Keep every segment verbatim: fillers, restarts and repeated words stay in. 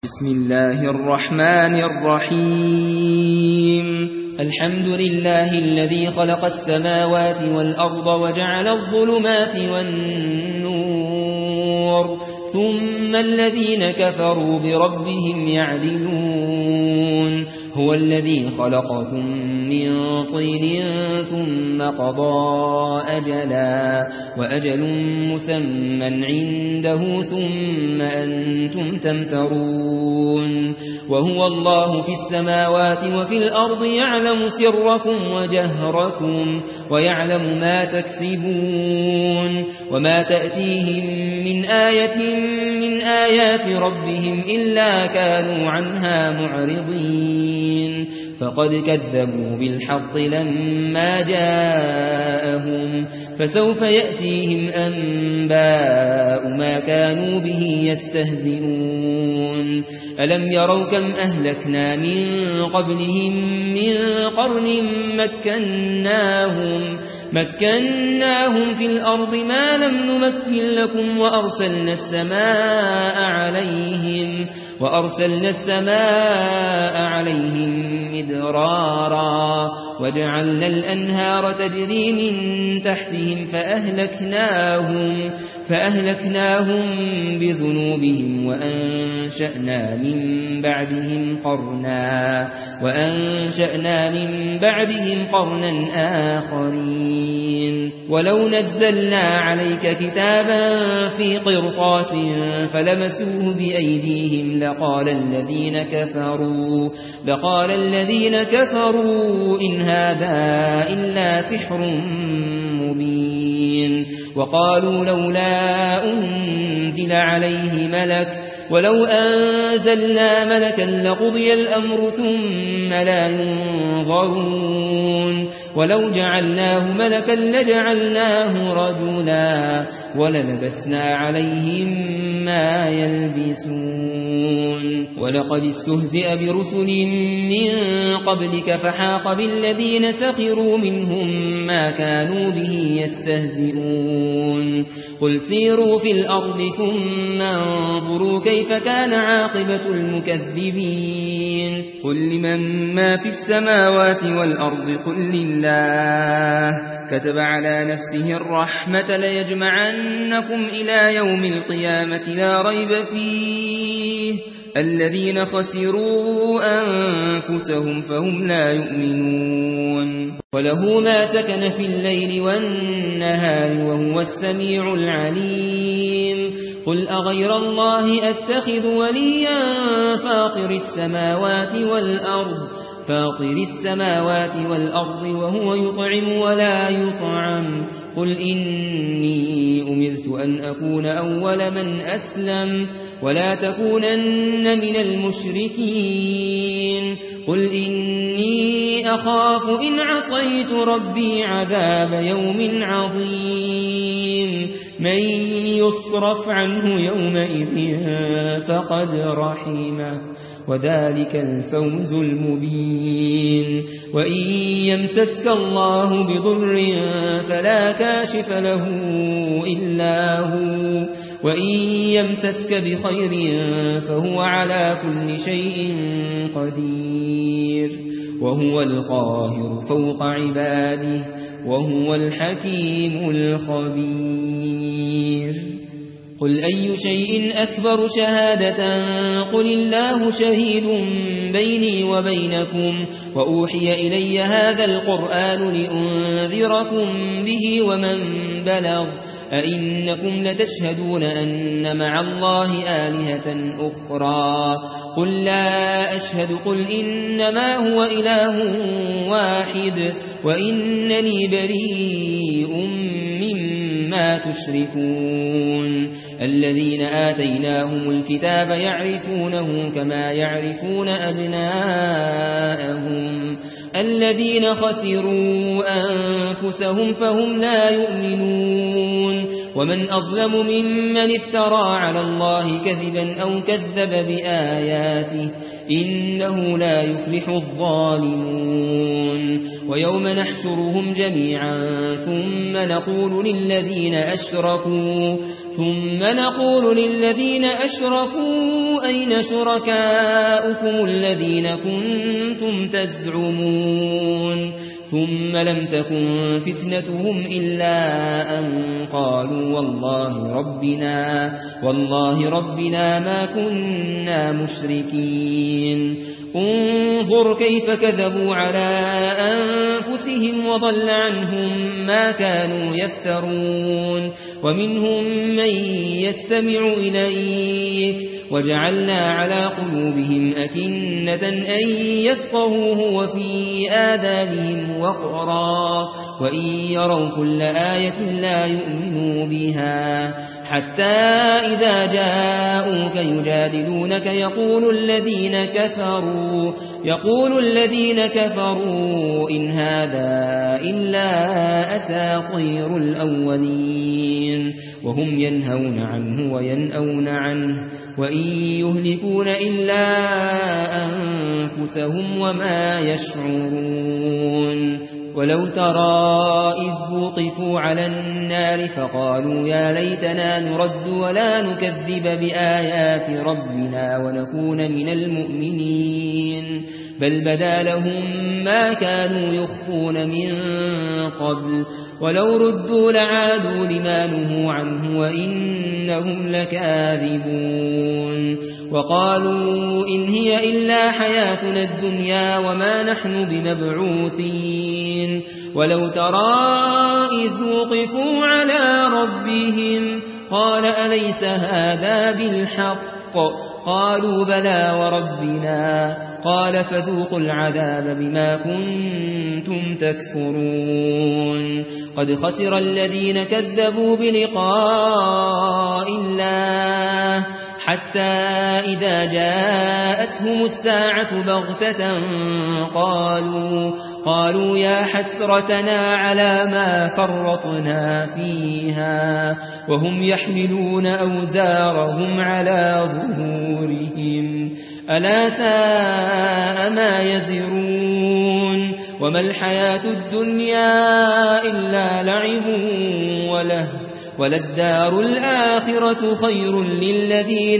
بسم الله الرحمن الرحيم الحمد لله الذي خلق السماوات والأرض وجعل الظلمات والنور ثم الذين كفروا بربهم يعدلون هو الذي خلقكم من طين ثم قضى أجلا وأجل مسمى عنده ثم أنتم تمترون وهو الله في السماوات وفي الأرض يعلم سركم وجهركم ويعلم ما تكسبون وما تأتيهم من آية من آيات ربهم إلا كانوا عنها معرضين فقد كذبوا بالحق لما جاءهم فسوف يأتيهم أنباء ما كانوا به يستهزئون ألم يروا كم أهلكنا من قبلهم من قرن مكناهم مكناهم في الأرض ما لم نمكن لكم وأرسلنا السماء عليهم وأرسلنا السماء عليهم مدرارا وجعلنا الأنهار تجري من تحتهم فأهلكناهم فأهلكناهم بذنوبهم وأنشأنا من بعدهم قرنا وأنشأنا من بعدهم قرنا آخرين ولو نزلنا عليك كتابا في قرطاس فلمسوه بأيديهم لقال الذين كفروا لقال الذين كفروا إن هذا إلا سحر مبين وقالوا لولا أنزل عليه ملك ولو أنزلنا ملكا لقضي الأمر ثم لا ينظرون ولو جعلناه ملكا لجعلناه رجلا وللبسنا عليهم ما يلبسون ولقد استهزئ برسل من قبلك فحاق بالذين سخروا منهم ما كانوا به يستهزئون قل سيروا في الأرض ثم انظروا كيف كان عاقبة المكذبين قل لمن ما في السماوات والأرض قل لله كتب على نفسه الرحمة ليجمعنكم إلى يوم القيامة لا ريب فيه الذين خسروا أنفسهم فهم لا يؤمنون وله ما سكن في الليل والنهار وهو السميع العليم قل أغير الله أتخذ وليا فاطر السماوات والأرض فاطر السماوات والأرض وهو يطعم ولا يطعم قل إني أمرت أن أكون أول من أسلم ولا تكونن من المشركين قل إني أخاف إن عصيت ربي عذاب يوم عظيم من يصرف عنه يومئذ فقد رحمه وذلك الفوز المبين وإن يمسسك الله بضر فلا كاشف له إلا هو وإن يمسسك بخير فهو على كل شيء قدير وهو القاهر فوق عباده وهو الحكيم الخبير قل أي شيء أكبر شهادة قل الله شهيد بيني وبينكم وأوحي إلي هذا القرآن لأنذركم به ومن بلغ أئنكم لتشهدون أن مع الله آلهة أخرى قل لا أشهد قل إنما هو إله واحد وإنني بريء مما تشركون الذين آتيناهم الكتاب يعرفونه كما يعرفون أبناءهم الذين خسروا أنفسهم فهم لا يؤمنون ومن أظلم ممن افترى على الله كذبا أو كذب بآياته إنه لا يفلح الظالمون ويوم نحشرهم جميعا ثم نقول للذين أشركوا ثم نقول للذين أشركوا أين شركاؤكم الذين كنتم تزعمون ثم لم تكن فتنتهم إلا أن قالوا والله ربنا والله ربنا ما كنا مشركين انظر كيف كذبوا على أنفسهم وضل عنهم ما كانوا يفترون ومنهم من يستمع إليك وجعلنا على قلوبهم أكنة أن يفقهوه وفي آذانهم وقرا وإن يروا كل آية لا يؤمنوا بها حتى إذا جاءوك يجادلونك يقول الذين كفروا يقول الذين كفروا إن هذا إلا أساطير الأولين وهم ينهون عنه وينأون عنه وإن يهلكون إلا أنفسهم وما يشعرون ولو ترى إذ وقفوا على النار فقالوا يا ليتنا نرد ولا نكذب بآيات ربنا ونكون من المؤمنين بل بدا لهم ما كانوا يخفون من قبل ولو ردوا لعادوا لما نهوا عنه وإنهم لكاذبون وقالوا إن هي إلا حياتنا الدنيا وما نحن بمبعوثين ولو ترى إذ وقفوا على ربهم قال أليس هذا بالحق قالوا بلى وربنا قال فذوقوا العذاب بما كنتم تكفرون قد خسر الذين كذبوا بلقاء الله حتى إذا جاءتهم الساعة بغتة قالوا قالوا يا حسرتنا على ما فرطنا فيها وهم يحملون أوزارهم على ظهورهم ألا ساء ما يزرون وما الحياة الدنيا إلا لعب وله وللدار الآخرة خير للذين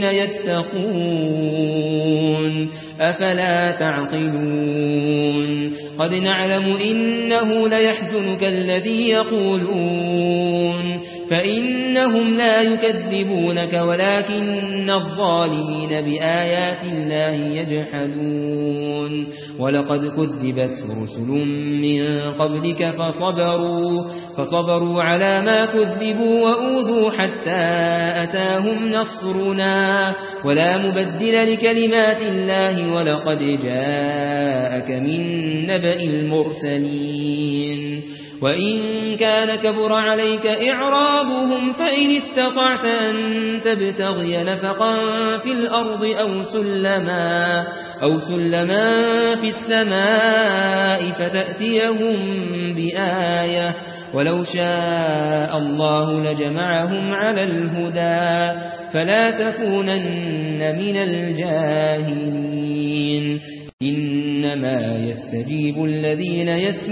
يتقون أفلا تعقلون قد نعلم إنه ليحزنك الذي يقولون فإنهم لا يكذبونك ولكن الظالمين بآيات الله يجحدون ولقد كذبت رسل من قبلك فصبروا, فصبروا على ما كذبوا وأوذوا حتى أتاهم نصرنا ولا مبدل لكلمات الله ولقد جاءك من نبأ المرسلين وإن كان كبر عليك إعراضهم فإن استطعت أن تبتغي نفقا في الأرض أو سلما, أو سلما في السماء فتأتيهم بآية ولو شاء الله لجمعهم على الهدى فلا تكونن من الجاهلين إنما يستجيب الذين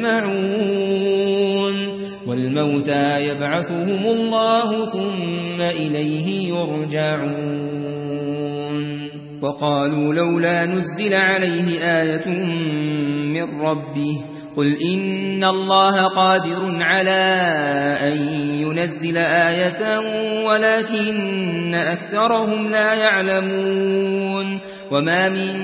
يسمعون والموتى يبعثهم الله ثم إليه يرجعون وقالوا لولا نزل عليه آية من ربه قل إن الله قادر على أن ينزل آية ولكن أكثرهم لا يعلمون وما من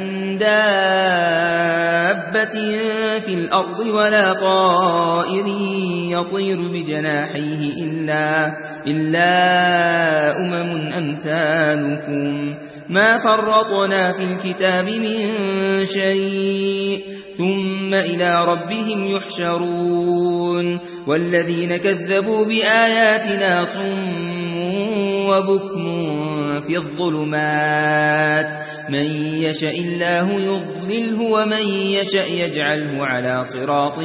دابة في الأرض ولا طائر يطير بجناحيه إلا, إلا أمم أمثالكم ما فرطنا في الكتاب من شيء ثم إلى ربهم يحشرون والذين كذبوا بآياتنا صم وبكم في الظلمات من يشاء الله يضلله ومن يشاء يجعله على صراط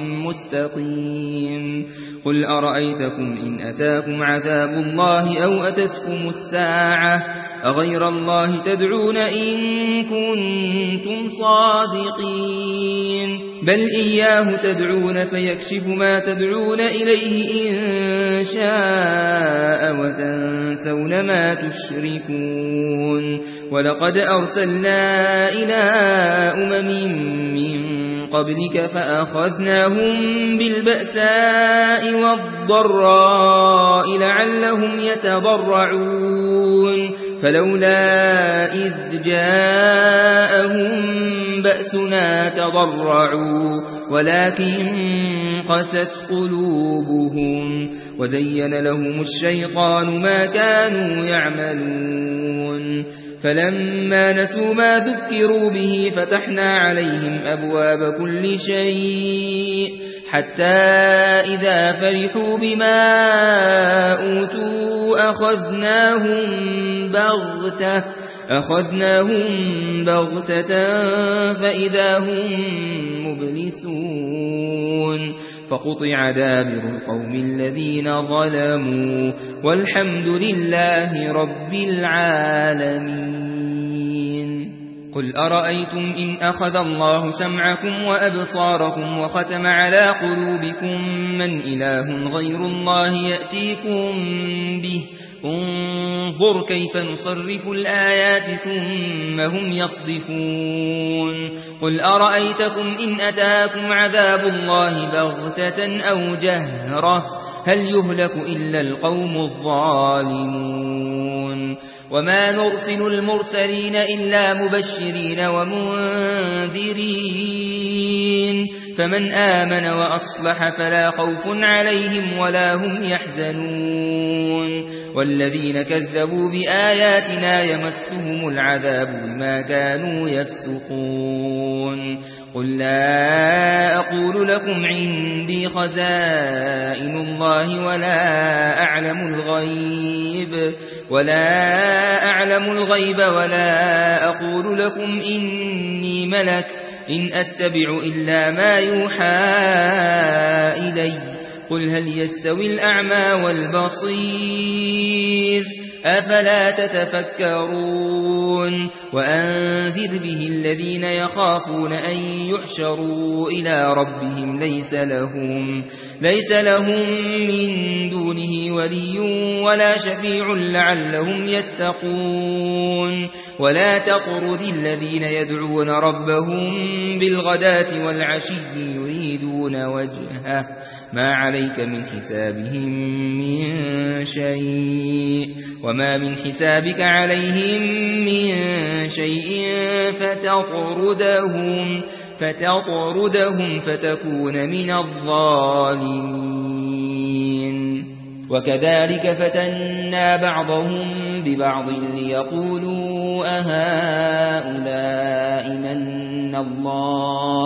مستقيم قل أرأيتكم إن أتاكم عذاب الله أو أتتكم الساعة أغير الله تدعون إن كنتم صادقين بل إياه تدعون فيكشف ما تدعون إليه إن شاء وتنسون ما تشركون ولقد أرسلنا إلى أمم من قبلك فأخذناهم بالبأساء والضراء لعلهم يتضرعون فلولا إذ جاءهم بأسنا تضرعوا ولكن قست قلوبهم وزين لهم الشيطان ما كانوا يعملون فلما نسوا ما ذكروا به فتحنا عليهم أبواب كل شيء حتى إذا فرحوا بما أوتوا أخذناهم بغتة أخذناهم بغتة فإذا هم مبلسون فقطع دابر القوم الذين ظلموا والحمد لله رب العالمين قل أرأيتم إن أخذ الله سمعكم وأبصاركم وختم على قلوبكم من إله غير الله يأتيكم به انظر كيف نصرف الآيات ثم هم يصدفون قل أرأيتكم إن أتاكم عذاب الله بغتة أو جهرة هل يهلك إلا القوم الظالمون وما نرسل المرسلين إلا مبشرين ومنذرين فمن آمن وأصلح فلا خوف عليهم ولا هم يحزنون والذين كذبوا بآياتنا يمسهم العذاب بما كانوا يفسقون قل لا أقول لكم عندي خزائن الله ولا أعلم الغيب ولا أعلم الغيب ولا أقول لكم إني ملك إن أتبع إلا ما يوحى إلي قل هل يستوي الأعمى والبصير أفلا تتفكرون وأنذر به الذين يخافون أن يحشروا إلى ربهم ليس لهم ليس لهم من دونه ولي ولا شفيع لعلهم يتقون ولا تطرد الذين يدعون ربهم بالغداة والعشي يريدون وجهه ما عليك من حسابهم من شيء وما من حسابك عليهم من شيء فتطردهم فتطردهم فتكون من الظالمين وكذلك فتنا بعضهم ببعض ليقولوا أهؤلاء من الله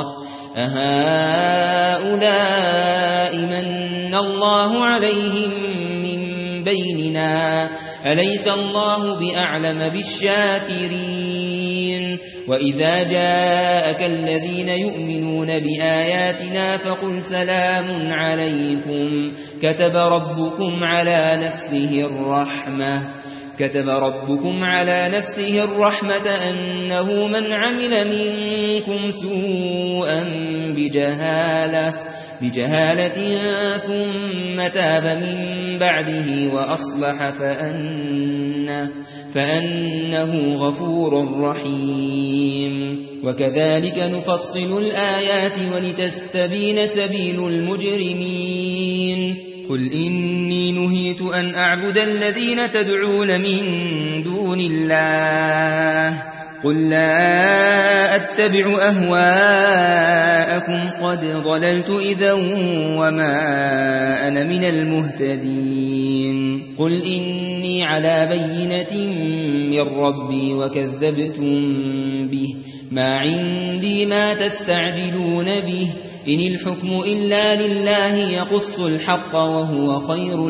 أهؤلاء من الله عليهم من بيننا أليس الله بأعلم بالشاكرين وإذا جاءك الذين يؤمنون بآياتنا فقل سلام عليكم كتب ربكم على نفسه الرحمة كتب ربكم على نفسه الرحمة أنه من عمل منكم سوءا بجهالة بجهالة ثم تاب من بعده وأصلح فأنه, فأنه غفور رحيم وكذلك نفصل الآيات ولتستبين سبيل المجرمين قل إني نهيت أن أعبد الذين تدعون من دون الله قل لا أتبع أهواءكم قد ضللت إذا وما أنا من المهتدين قل إني على بينة من ربي وكذبتم به ما عندي ما تستعجلون به إن الحكم إلا لله يقص الحق وهو خير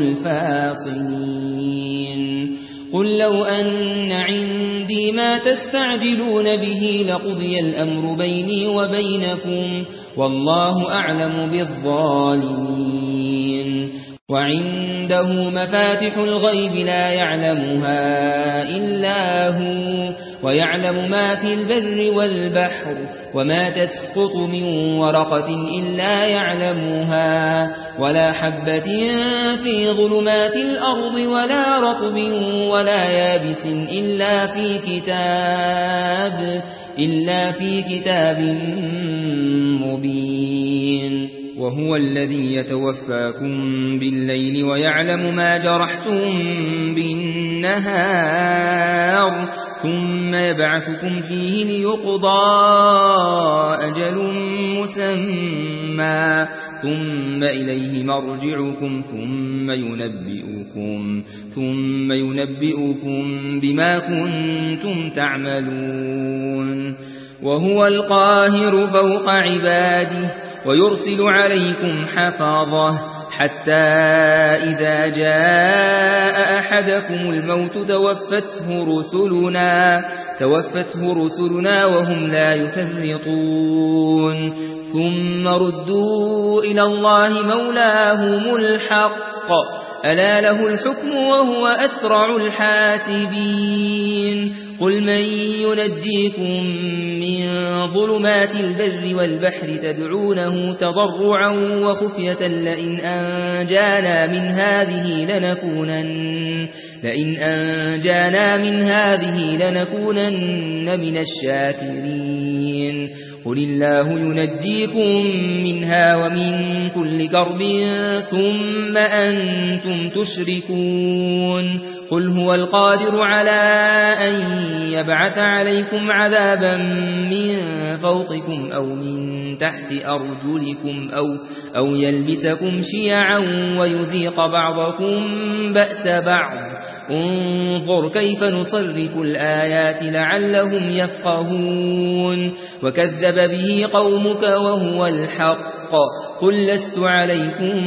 الفاصلين قل لو أن عندي ما تستعجلون به لقضي الأمر بيني وبينكم والله أعلم بالظالمين وعنده مفاتح الغيب لا يعلمها إلا هو ويعلم ما في البر والبحر وما تسقط من ورقة إلا يعلمها ولا حبة في ظلمات الأرض ولا رطب ولا يابس إلا في كتاب إلا في كتاب مبين. وهو الذي يتوفاكم بالليل ويعلم ما جرحتم بالنهار ثم يبعثكم فيه ليقضى أجل مسمى ثم إليه مرجعكم ثم ينبئكم ثم ينبئكم بما كنتم تعملون. وهو القاهر فوق عباده ويرسل عليكم حفظه حتى إذا جاء أحدكم الموت توفته رسلنا توفته رسلنا وهم لا يفرطون ثم ردوا إلى الله مولاهم الحق ألا له الحكم وهو أسرع الحاسبين. قل من ينجيكم من ظلمات البر والبحر تدعونه تضرعا وخفية لئن أنجانا من هذه لنكونن لئن أنجانا من هذه لنكونن من الشاكرين. قل الله ينجيكم منها ومن كل كرب ثم أنتم تشركون. قل هو القادر على أن يبعث عليكم عذابا من فوقكم أو من تحت أرجلكم أو, أو يلبسكم شيعا ويذيق بعضكم بأس بعض. انظر كيف نصرف الآيات لعلهم يفقهون. وكذب به قومك وهو الحق قل لست عليكم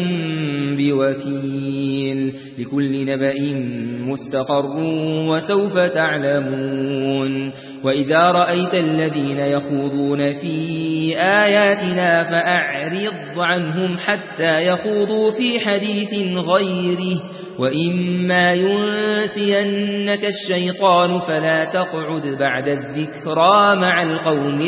بوكيل. لكل نبأ مستقر وسوف تعلمون. وإذا رأيت الذين يخوضون في آياتنا فأعرض عنهم حتى يخوضوا في حديث غيره وإما ينسينك الشيطان فلا تقعد بعد الذكرى مع القوم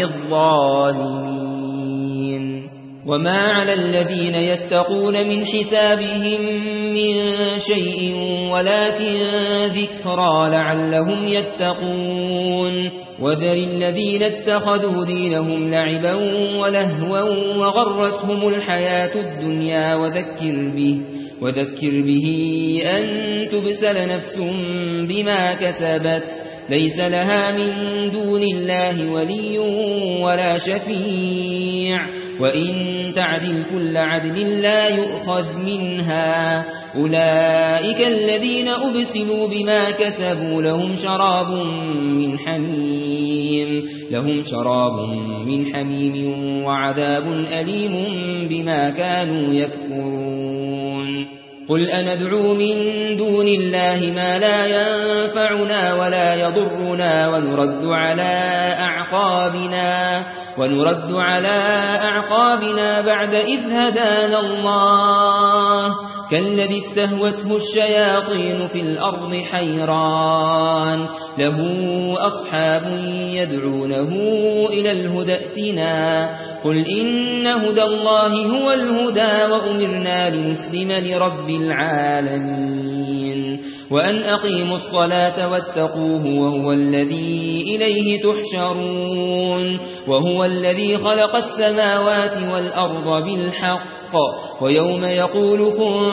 الظالمين. وما على الذين يتقون من حسابهم من شيء ولكن ذكرى لعلهم يتقون. وذر الذين اتخذوا دينهم لعبا ولهوا وغرتهم الحياة الدنيا وذكر به وذكر به أن تبسل نفس بما كسبت ليس لها من دون الله ولي ولا شفيع وإن تعدل كل عدل لا يؤخذ منها. أولئك الذين أبسلوا بما كسبوا لهم شراب من حميم لهم شراب من حميم وعذاب أليم بما كانوا يكفرون. قل أندعو من دون الله ما لا ينفعنا ولا يضرنا ونرد على أعقابنا ونرد على أعقابنا بعد إذ هدانا الله كالذي استهوته الشياطين في الأرض حيران له أصحاب يدعونه إلى الهدى ائتنا. قل إن هدى الله هو الهدى وأمرنا لنسلم لرب العالمين وأن أقيموا الصلاة واتقوه وهو الذي إليه تحشرون. وهو الذي خلق السماوات والأرض بالحق ويوم يقول كن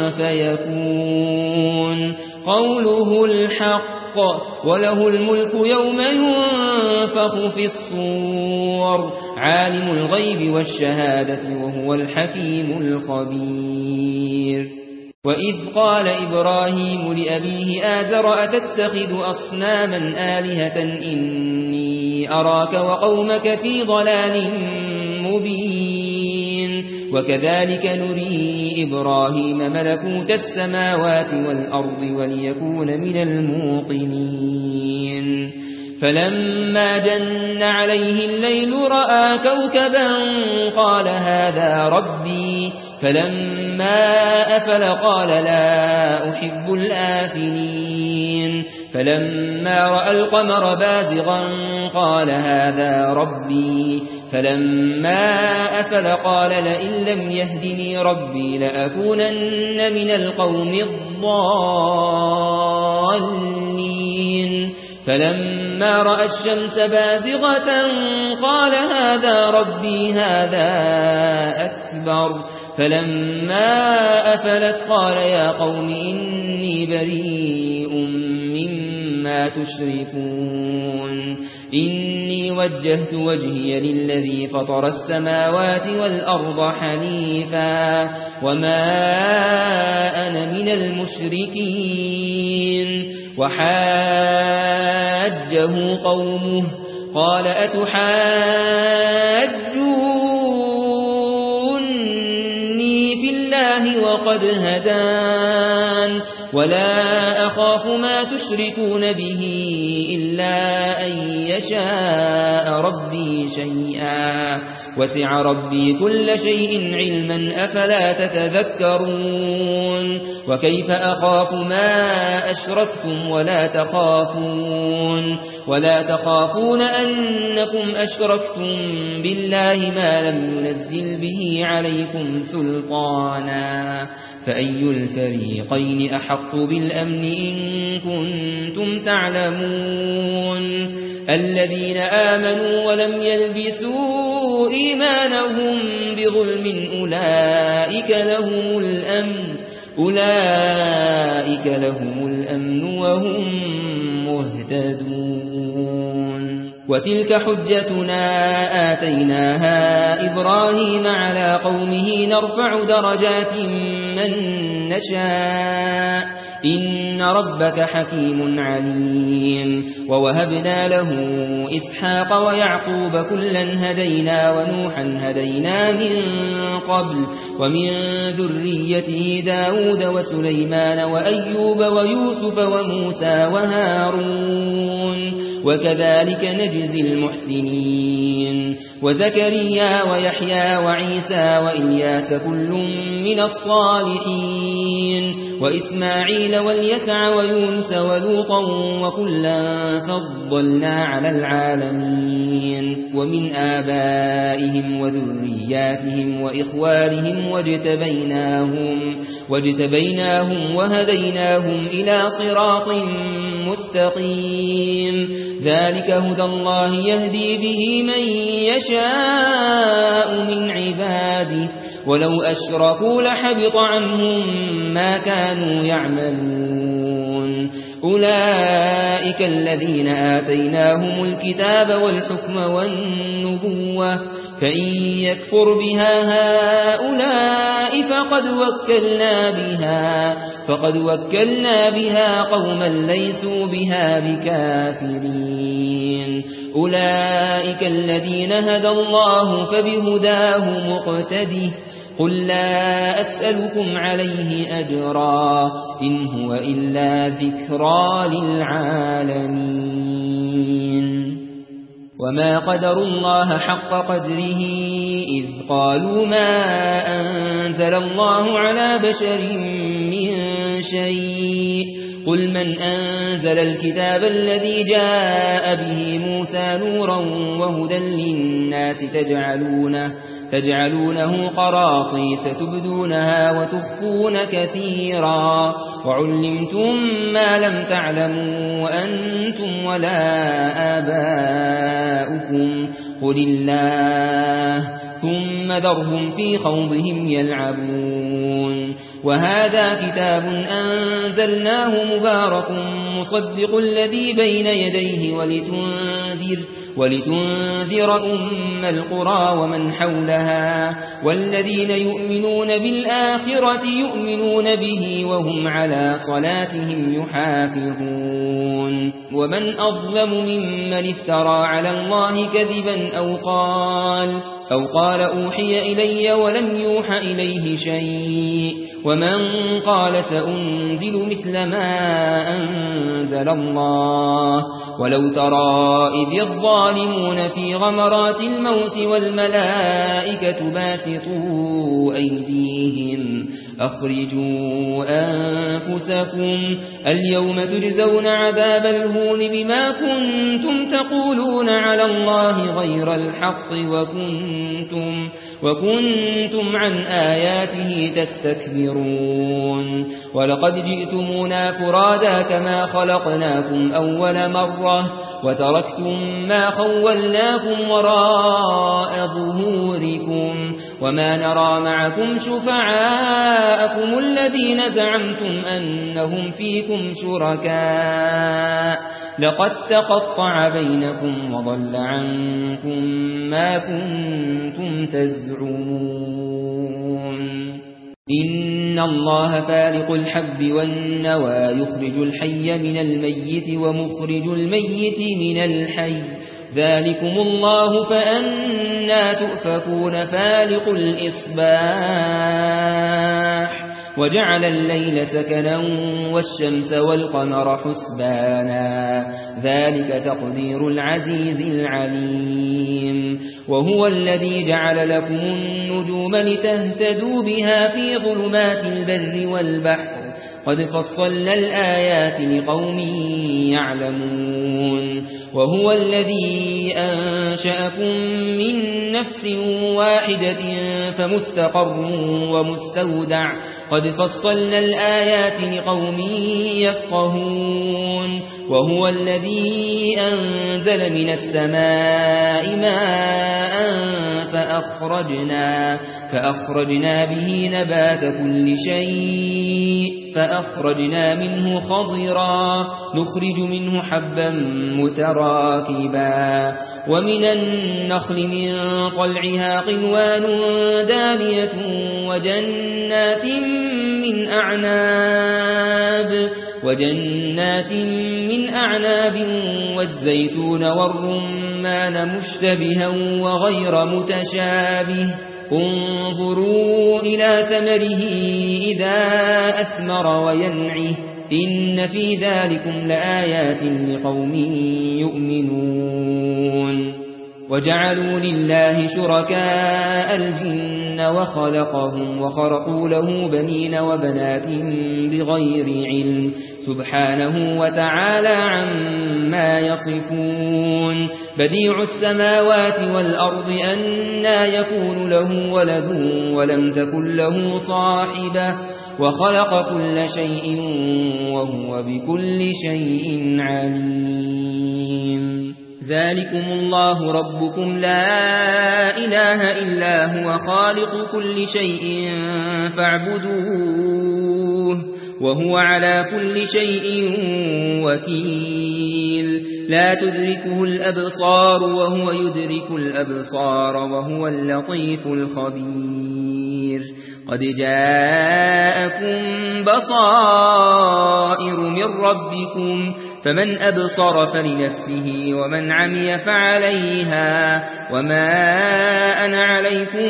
فيكون قوله الحق وله الملك يوم ينفخ في الصور عالم الغيب والشهادة وهو الحكيم الخبير. وإذ قال إبراهيم لأبيه آزر أتتخذ أصناما آلهة إني أراك وقومك في ضلال مبين. وكذلك نري إبراهيم ملكوت السماوات والأرض وليكون من الموقنين. فلما جن عليه الليل رأى كوكبا قال هذا ربي فلما أفل قال لا أحب الآفلين. فلما رأى القمر بازغا قال هذا ربي فلما أفل قال لئن لم يهدني ربي لأكونن من القوم الضالين فلما رأى الشمس بازغة قال هذا ربي هذا أكبر فلما أفلت قال يا قوم إني بريء مما تشركون إني وجهت وجهي للذي فطر السماوات والأرض حنيفا وما أنا من المشركين وحاجه قومه قال أتحاجوني في الله وقد هدان ولا أخاف ما تشركون به إلا أن يشاء ربي شيئا وسع ربي كل شيء علما أفلا تتذكرون وكيف أخاف ما أشركتم ولا تخافون ولا تخافون أنكم أشركتم بالله ما لم ينزل به عليكم سلطانا فأي الفريقين أحق بالأمن إن كنتم تعلمون الذين آمنوا ولم يلبسوا إيمانهم بظلم أولئك لهم الأمن أولئك لهم الأمن وهم مهتدون وتلك حجتنا آتيناها إبراهيم على قومه نرفع درجات من نشاء إن ربك حكيم عليم ووهبنا له إسحاق ويعقوب كلا هدينا ونوحا هدينا من قبل ومن ذريته داود وسليمان وأيوب ويوسف وموسى وهارون وكذلك نجزي المحسنين وزكريا ويحيى وعيسى وإلياس كل من الصالحين وإسماعيل واليسع ويونس ولوطا وكلا فضلنا على العالمين ومن آبائهم وذرياتهم وإخوانهم واجتبيناهم, واجتبيناهم وهديناهم إلى صراط مستقيم ذلك هدى الله يهدي به من يشاء من عباده ولو أشركوا لحبط عنهم ما كانوا يعملون أولئك الذين آتيناهم الكتاب والحكم والنبوة فإن يكفر بها هؤلاء فقد وكلنا بها فقد وكلنا بها قوما ليسوا بها بكافرين أولئك الذين هدى الله فبهداه مقتده قل لا أسألكم عليه أجرا إن هو إلا ذكرى للعالمين وما قدروا الله حق قدره إذ قالوا ما أنزل الله على بشر من شيء قل من أنزل الكتاب الذي جاء به موسى نورا وهدى للناس تجعلونه, تجعلونه قراطيس تبدونها وتخفون كثيرا وعلمتم ما لم تعلموا وأنتم ولا آباؤكم قل الله ثم ذرهم في خوضهم يلعبون وهذا كتاب أنزلناه مبارك مصدق الذي بين يديه ولتنذر ولتنذر أم القرى ومن حولها والذين يؤمنون بالآخرة يؤمنون به وهم على صلاتهم يحافظون ومن أظلم ممن افترى على الله كذبا أو قال أو قال أوحي إلي ولم يوح إليه شيء ومن قال سأنزل مثل ما أنزل الله ولو ترى إذ الظالمون في غمرات الموت والملائكة باسطوا أيديهم أخرجوا أنفسكم اليوم تجزون عذاب الهون بما كنتم تقولون على الله غير الحق وكنتم, وكنتم عن آياته تستكبرون ولقد جئتمونا فرادا كما خلقناكم أول مرة وتركتم ما خولناكم وراء ظهوركم وما نرى معكم شفعاءكم الذين زعمتم أنهم فيكم شركاء لقد تقطع بينكم وضل عنكم ما كنتم تزعمون إن الله فالق الحب والنوى يخرج الحي من الميت ومخرج الميت من الحي ذلكم الله فأنا تؤفكون فالق الإصباح وجعل الليل سكنا والشمس والقمر حسبانا ذلك تقدير العزيز العليم وهو الذي جعل لكم النجوم لتهتدوا بها في ظلمات البر والبحر قد فصلنا الآيات لقوم يعلمون وهو الذي أنشأكم من نفس واحدة فمستقر ومستودع قد فصلنا الآيات لقوم يفقهون وهو الذي أنزل من السماء ماء فأخرجنا, فأخرجنا به نبات كل شيء فأخرجنا منه خضرا نخرج منه حبا متراكبا ومن النخل من طلعها قنوان دانية وجنات من أعناب وجنات من أعناب والزيتون والرمان مشتبها وغير متشابه انظروا إلى ثمره إذا أثمر وينعه إن في ذلكم لآيات لقوم يؤمنون وجعلوا لله شركاء الجن وخلقهم وخرقوا له بنين وبنات بغير علم سبحانه وتعالى عما يصفون بديع السماوات والأرض أنى يكون له ولد ولم تكن له صاحبة وخلق كل شيء وهو بكل شيء عليم ذلكم الله ربكم لا إله إلا هو خالق كل شيء فاعبدوه وهو على كل شيء وكيل لا تدركه الأبصار وهو يدرك الأبصار وهو اللطيف الخبير قد جاءكم بصائر من ربكم فمن أبصر فلنفسه ومن عمي فعليها وما أنا عليكم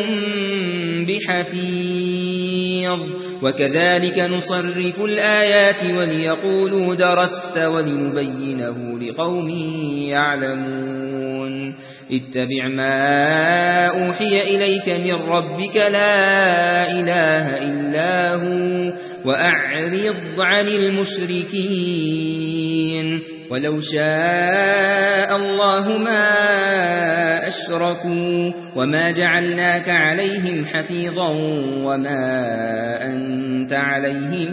بحفيظ وكذلك نصرف الآيات وليقولوا درست ولنبينه لقوم يعلمون اتبع ما أوحي إليك من ربك لا إله إلا هو وأعرض عن المشركين ولو شاء الله ما أشركوا وما جعلناك عليهم حفيظا وما أنت عليهم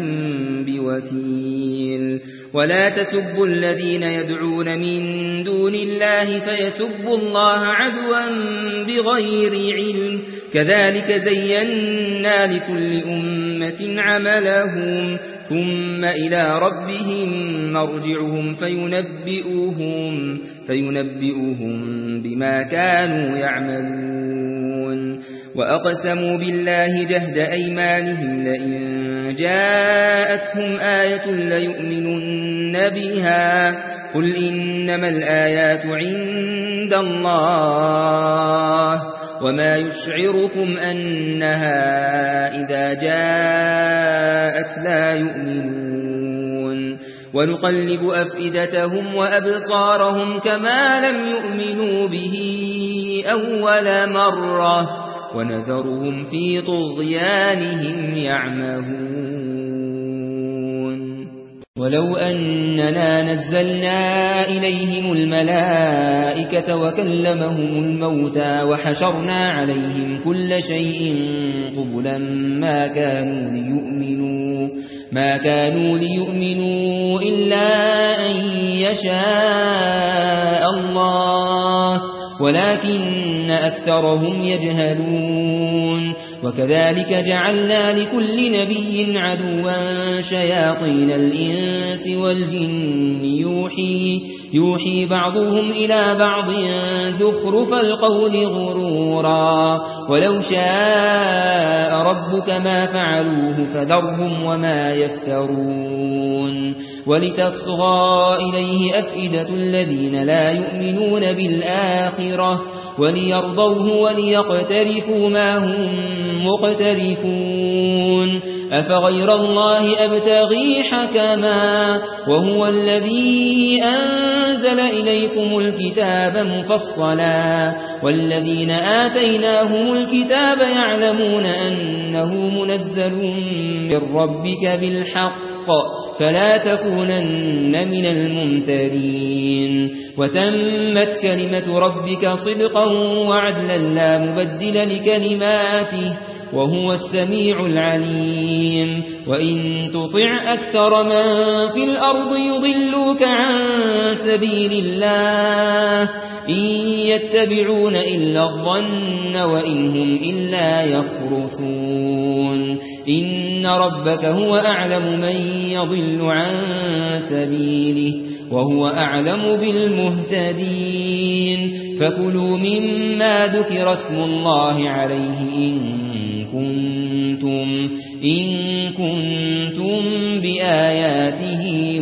بوكيل ولا تسبوا الذين يدعون من دون الله فيسبوا الله عدوا بغير علم كذلك زينا لكل أمة عملهم ثم إلى ربهم مرجعهم فينبئوهم, فينبئوهم بما كانوا يعملون وأقسموا بالله جهد أيمانهم لئن جاءتهم آية ليؤمنن بها قل إنما الآيات عند الله وما يشعركم أنها إذا جاءت لا يؤمنون ونقلب أفئدتهم وأبصارهم كما لم يؤمنوا به أول مرة ونذرهم في طغيانهم يعمهون ولو أننا نزلنا إليهم الملائكة وكلمهم الموتى وحشرنا عليهم كل شيء قبلا ما كانوا ليؤمنوا ما كانوا ليؤمنوا إلا أن يشاء الله ولكن أكثرهم يجهلون وكذلك جعلنا لكل نبي عدوا شياطين الإنس والجن يوحي, يوحي بعضهم إلى بعض زخرف القول غرورا ولو شاء ربك ما فعلوه فذرهم وما يفترون ولتصغى إليه أفئدة الذين لا يؤمنون بالآخرة وليرضوه وليقترفوا ما هم مقترفون أفغير الله أبتغي حكما وهو الذي أنزل إليكم الكتاب مفصلا والذين آتيناهم الكتاب يعلمون أنه منزل من ربك بالحق فلا تكونن من الممترين وتمت كلمة ربك صدقا وعدلا لا مبدل لكلماته وهو السميع العليم وإن تطع أكثر من في الأرض يضلوك عن سبيل الله إن يتبعون إلا الظن وإن هم إلا يخرصون إن ربك هو أعلم من يضل عن سبيله وهو أعلم بالمهتدين فكلوا مما ذكر اسم الله عليه إن كنتم, إن كنتم بآياته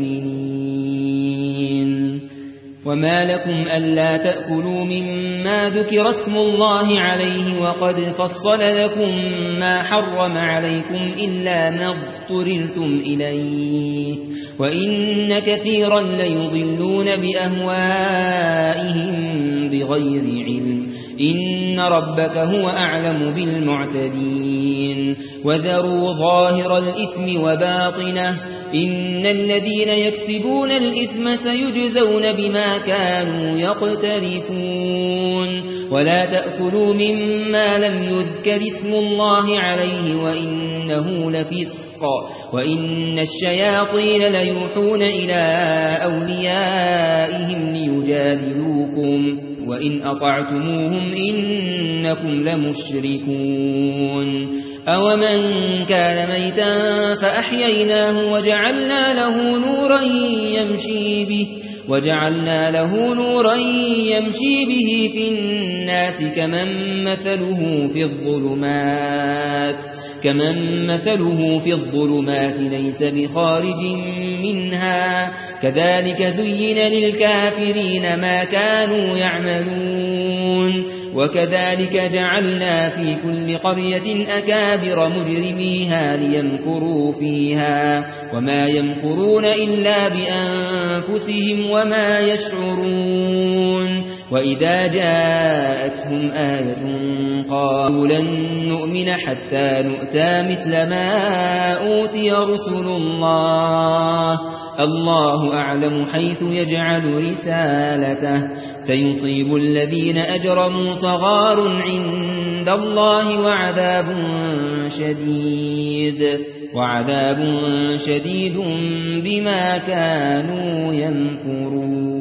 مؤمنين وما لكم ألا تأكلوا مما ذكر اسم الله عليه وقد فصل لكم ما حرم عليكم إلا ما اضطررتم إليه وإن كثيرا ليضلون بأهوائهم بغير علم إن ربك هو أعلم بالمعتدين وذروا ظاهر الإثم وباطنه إن الذين يكسبون الإثم سيجزون بما كانوا يقترفون ولا تأكلوا مما لم يذكر اسم الله عليه وإنه لفسق وإن الشياطين ليوحون إلى أوليائهم ليجادلوكم وإن أطعتموهم إنكم لمشركون أومن كان ميتا فأحييناه وجعلنا له نورا يمشي به وجعلنا له نورا يمشي به في الناس كمن مثله في الظلمات كمن مثله في الظلمات ليس بخارج منها كذلك زين للكافرين ما كانوا يعملون وكذلك جعلنا في كل قرية أكابر مجرميها ليمكروا فيها وما يمكرون إلا بأنفسهم وما يشعرون وإذا جاءتهم آية قالوا لن نؤمن حتى نؤتى مثل ما أوتي رسل الله الله أعلم حيث يجعل رسالته سيصيب الذين أجرموا صغار عند الله وعذاب شديد وعذاب شديد بما كانوا يمكرون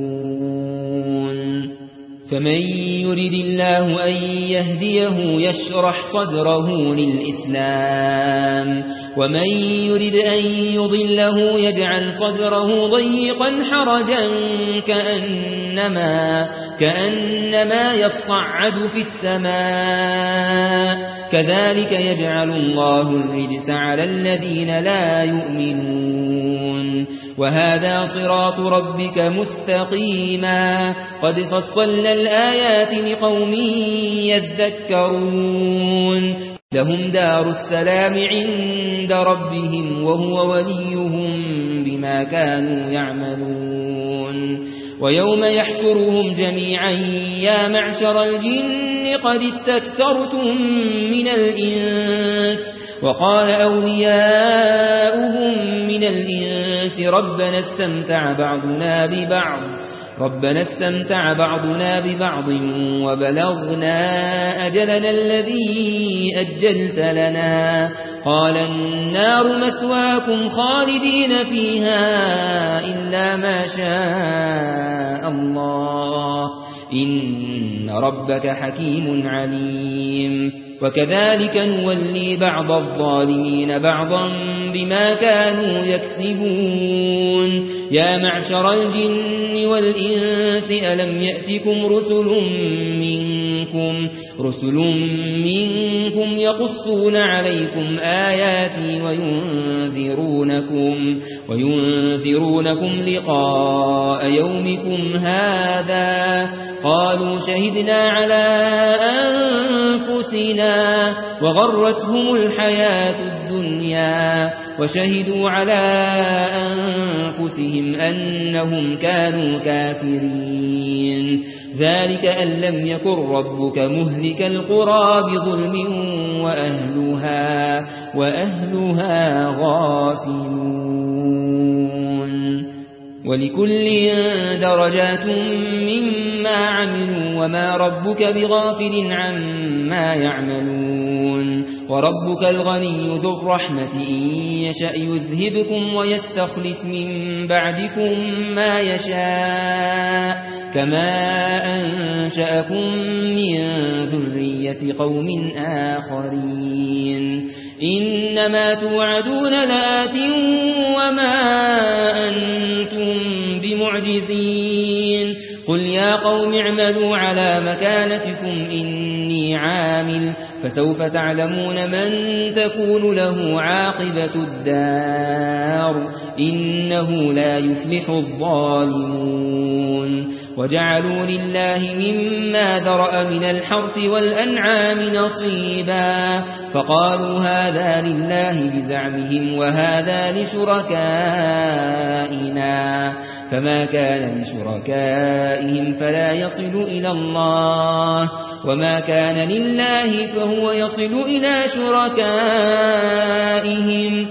فمن يرد الله أن يهديه يشرح صدره للإسلام ومن يرد أن يضله يجعل صدره ضيقا حرجا كأنما, كأنما يصعد في السماء كذلك يجعل الله الرجس على الذين لا يؤمنون وهذا صراط ربك مستقيما قد فصلنا الآيات لقوم يذكرون لهم دار السلام عند ربهم وهو وليهم بما كانوا يعملون ويوم يحشرهم جميعا يا معشر الجن قد استكثرتم من الإنس وقال أولياؤهم من الإنس ربنا استمتع بعضنا ببعض ربنا استمتع بعضنا ببعض وبلغنا أجلنا الذي أجلت لنا قال النار مثواكم خالدين فيها إلا ما شاء الله إن ربك حكيم عليم وكذلك نولي بعض الظالمين بعضا بما كانوا يكسبون يا معشر الجن والإنس ألم يأتكم رسل منكم رسل منكم يقصون عليكم آياتي وينذرونكم وينذرونكم لقاء يومكم هذا قالوا شهدنا على أنفسنا وغرتهم الحياة الدنيا وشهدوا على أنفسهم أنهم كانوا كافرين ذلك أن لم يكن ربك مهلك القرى بظلم وأهلها, وأهلها غافلون ولكل درجات مما عملوا وما ربك بغافل عما يعملون وربك الغني ذو الرحمة إن يشأ يذهبكم ويستخلف من بعدكم ما يشاء كما أنشأكم من ذرية قوم آخرين إنما توعدون لآت وما أنتم بمعجزين قل يا قوم اعملوا على مكانتكم إني عامل فسوف تعلمون من تكون له عاقبة الدار إنه لا يفلح الظالمون وجعلوا لله مما ذرأ من الحرث والأنعام نصيبا فقالوا هذا لله بزعمهم وهذا لشركائنا فما كان لشركائهم فلا يصل إلى الله وما كان لله فهو يصل إلى شركائهم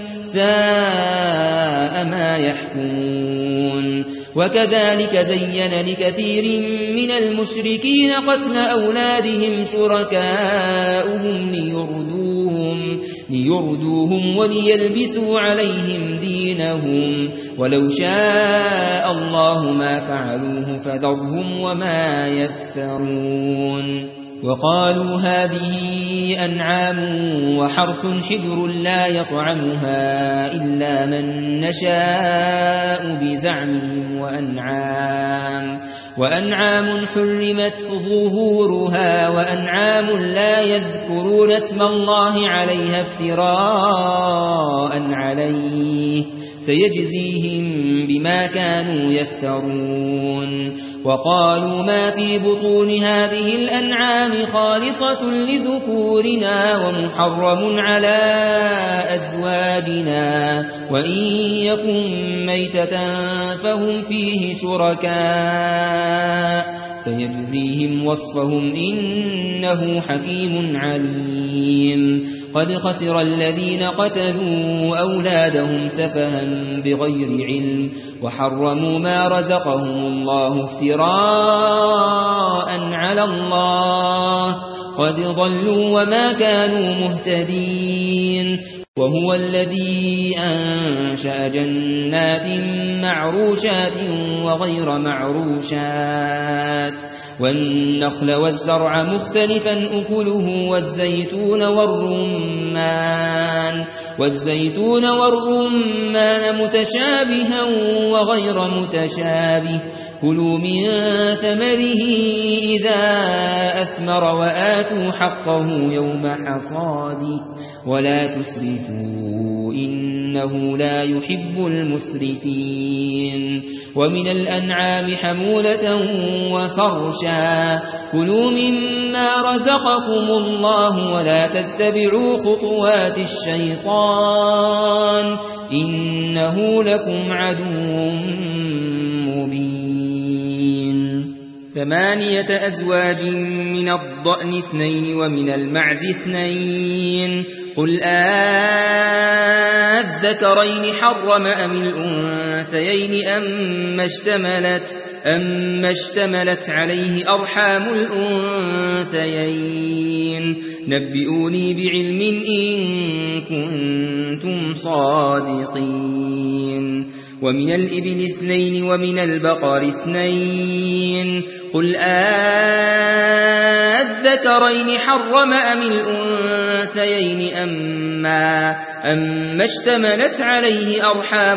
ساء ما يحكمون وكذلك زين لكثير من المشركين قتل أولادهم شركاؤهم ليردوهم, ليردوهم وليلبسوا عليهم دينهم ولو شاء الله ما فعلوه فذرهم وما يفترون وقالوا هذه أنعام وحرث حجر لا يطعمها إلا من نشاء بزعمهم وأنعام وأنعام حرمت ظهورها وأنعام لا يذكرون اسم الله عليها افتراء عليه سيجزيهم بما كانوا يفترون وقالوا ما في بطون هذه الأنعام خالصة لذكورنا ومحرم على أزواجنا وإن يكن ميتة فهم فيه شركاء سيجزيهم وصفهم إنه حكيم عليم قد خسر الذين قتلوا أولادهم سفها بغير علم وحرموا ما رزقهم الله افتراء على الله قد ضلوا وما كانوا مهتدين وهو الذي أنشأ جنات معروشات وغير معروشات والنخل والزرع مختلفا أكله والزيتون والرمان والزيتون والرمان متشابها وغير متشابه كلوا من ثمره إذا أثمر وآتوا حقه يوم حصاده ولا تسرفوا إنه لا يحب المسرفين ومن الأنعام حمولة وفرشا كلوا مما رزقكم الله ولا تتبعوا خطوات الشيطان إنه لكم عدو مبين ثمانية أزواج من الضأن اثنين ومن المعز اثنين قل آذكرين حرم أم الأنثيين أما اشتملت, أم اشتملت عليه أرحام الأنثيين نبئوني بعلم إن كنتم صادقين ومن الإبل اثنين ومن البقر اثنين قل آذكرين حرم أم الأنثيين أما, أما اشتملت عليه أرحام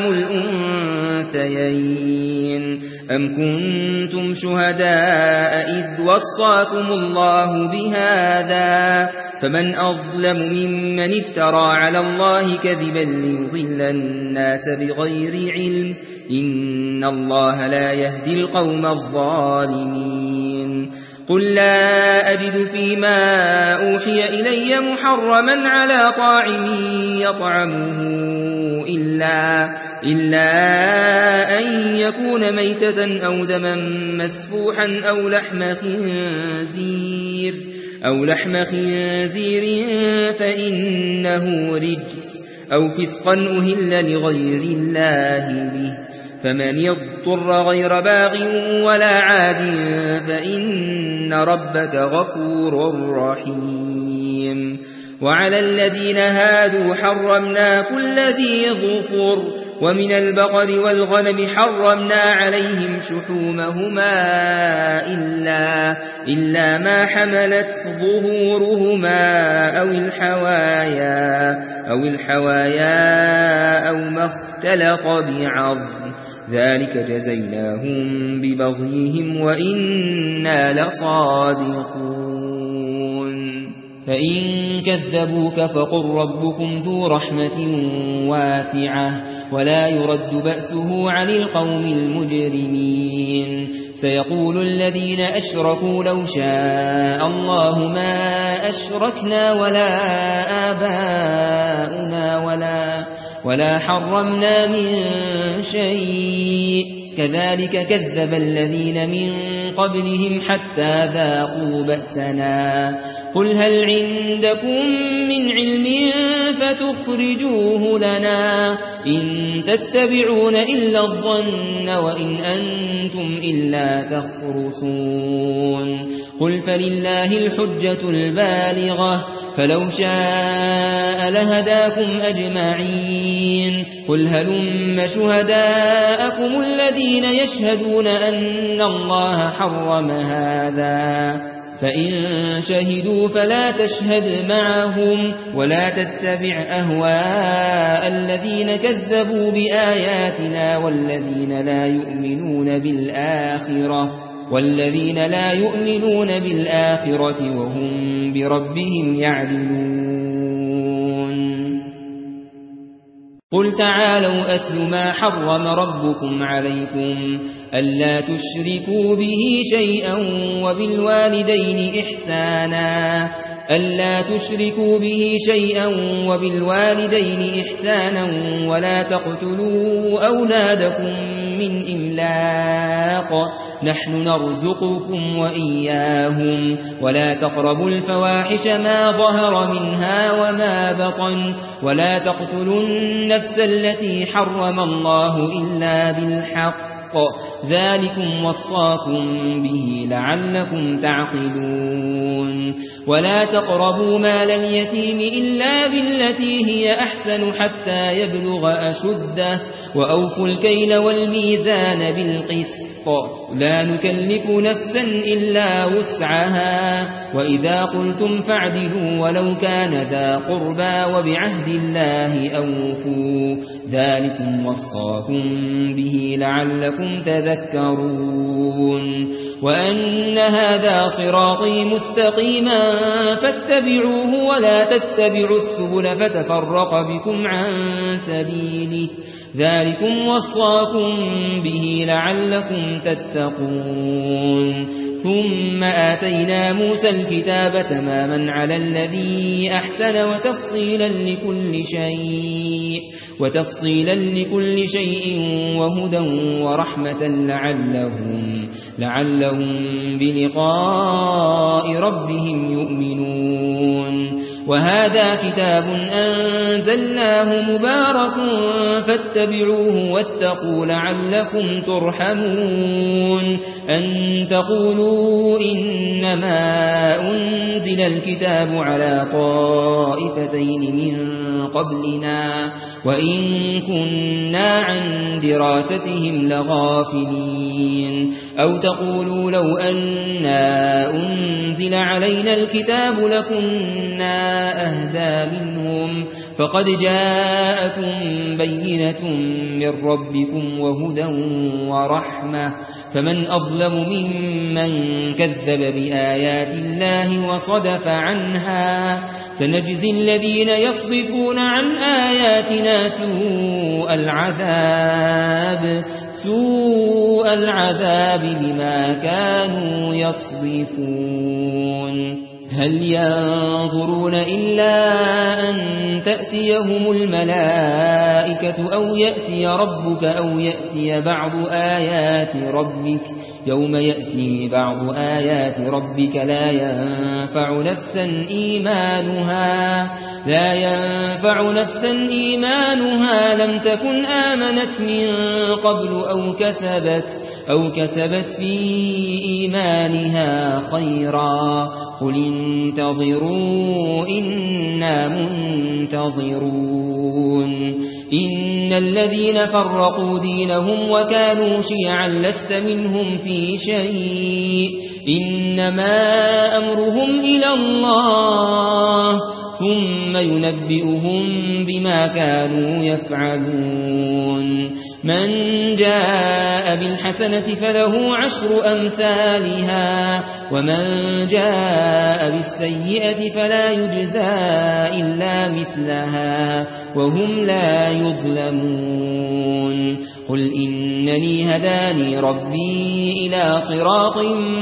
الأنثيين أم كنتم شهداء إذ وصاكم الله بهذا فمن أظلم ممن افترى على الله كذبا ليضل الناس بغير علم إن الله لا يهدي القوم الظالمين قل لا أجد فيما أوحي إلي محرما على طاعم يطعمه إلا, إلا أن يكون ميتة أو دما مسفوحا أو لحم خنزير أو لحم خنزير فإنه رجس أو فسقا أهل لغير الله به فمن يضطر غير باغ ولا عاد فإن ربك غفور رحيم وعلى الذين هادوا حرمنا كل ذي ظفر ومن البقر والغنم حرمنا عليهم شحومهما إلا, إلا ما حملت ظهورهما أو الحوايا, أو الحوايا أو ما اختلط بعظم ذلك جزيناهم ببغيهم وإنا لصادقون فإن كذبوك فقل ربكم ذو رحمة واسعة ولا يرد بأسه عن القوم المجرمين سيقول الذين أشركوا لو شاء الله ما أشركنا ولا آباؤنا ولا, ولا حرمنا من شيء كذلك كذب الذين من قبلهم حتى ذاقوا بأسنا قل هل عندكم من علم فتخرجوه لنا إن تتبعون إلا الظن وإن أنتم إلا تخرصون قل فلله الحجة البالغة فلو شاء لهداكم أجمعين قل هلم شهداءكم الذين يشهدون أن الله حرم هذا فإن شهدوا فلا تشهد معهم ولا تتبع أهواء الذين كذبوا بآياتنا والذين لا يؤمنون بالآخرة والذين لا يؤمنون بالآخرة وهم بربهم يعدلون قل تعالوا أتل ما حرم ربكم عليكم ألا تشركوا به شيئا وبالوالدين إحسانا ألا تشركوا به شيئا وبالوالدين إحسانا ولا تقتلوا أولادكم من إملاق نحن نرزقكم وإياهم ولا تقربوا الفواحش ما ظهر منها وما بطن ولا تقتلوا النفس التي حرم الله إلا بالحق ذلكم وصاكم به لعلكم تعقلون ولا تقربوا مال اليتيم إلا بالتي هي أحسن حتى يبلغ أشده وأوفوا الكيل والميزان بالقسط لا نكلف نفسا إلا وسعها وإذا قلتم فاعدلوا ولو كان ذا قربى وبعهد الله أوفوا ذلكم وصاكم به لعلكم تذكرون وأن هذا صراطي مستقيما فاتبعوه ولا تتبعوا السبل فتفرق بكم عن سبيله ذلكم وصاكم به لعلكم تتقون ثم آتينا موسى الكتاب تماما على الذي أحسن وتفصيلا لكل شيء وتفصيلا لكل شيء وهدى ورحمة لعلهم لعلهم بلقاء ربهم يؤمنون وهذا كتاب أنزلناه مبارك فاتبعوه واتقوا لعلكم ترحمون أن تقولوا إنما أنزل الكتاب على طائفتين من قبلنا وإن كنا عن دراستهم لغافلين أو تقولوا لو أنا أنزل علينا الكتاب لكنا أهدى منهم فقد جاءكم بينة من ربكم وهدى ورحمة فمن أظلم ممن كذب بآيات الله وصدف عنها سنجزي الذين يصدفون عن آياتنا سوء العذاب سوء العذاب بما كانوا يصدفون هل ينظرون إلا أن تأتيهم الملائكة أو يأتي ربك أو يأتي بعض آيات ربك يوم يأتي بعض آيات ربك لا ينفع نفسا إيمانها لا ينفع نفسا إيمانها لم تكن آمنت من قبل أو كسبت أو كسبت في إيمانها خيرا قل انتظروا إنا منتظرون إن الذين فرقوا دينهم وكانوا شيعا لست منهم في شيء إنما أمرهم إلى الله ثم ينبئهم بما كانوا يفعلون من جاء بالحسنة فله عشر أمثالها ومن جاء بالسيئة فلا يجزى إلا مثلها وهم لا يظلمون قل إنني هداني ربي إلى صراط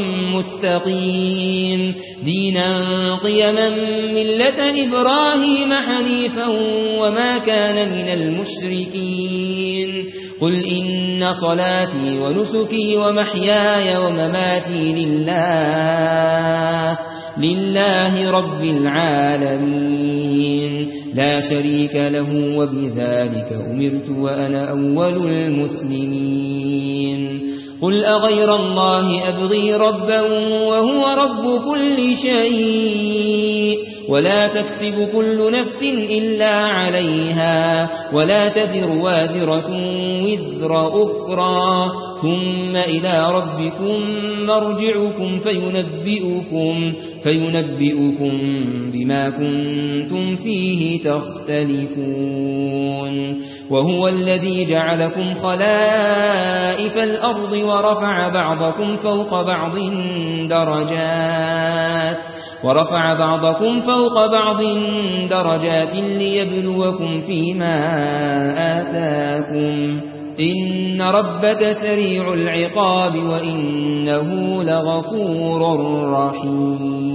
مستقيم دينا قيما ملة إبراهيم حنيفا وما كان من المشركين قل إن صلاتي ونسكي ومحياي ومماتي لله لله رب العالمين لا شريك له وبذلك أمرت وأنا أول المسلمين قل أغير الله أبغي ربا وهو رب كل شيء ولا تكسب كل نفس إلا عليها ولا تزر وازرة وزر أخرى ثم إلى ربكم مرجعكم فينبئكم, فينبئكم بما كنتم فيه تختلفون وهو الذي جعلكم خلائف الأرض ورفع بعضكم فوق بعض درجات ورفع بعضكم فوق بعض درجات ليبلوكم فيما آتاكم إن ربك سريع العقاب وإنه لغفور رحيم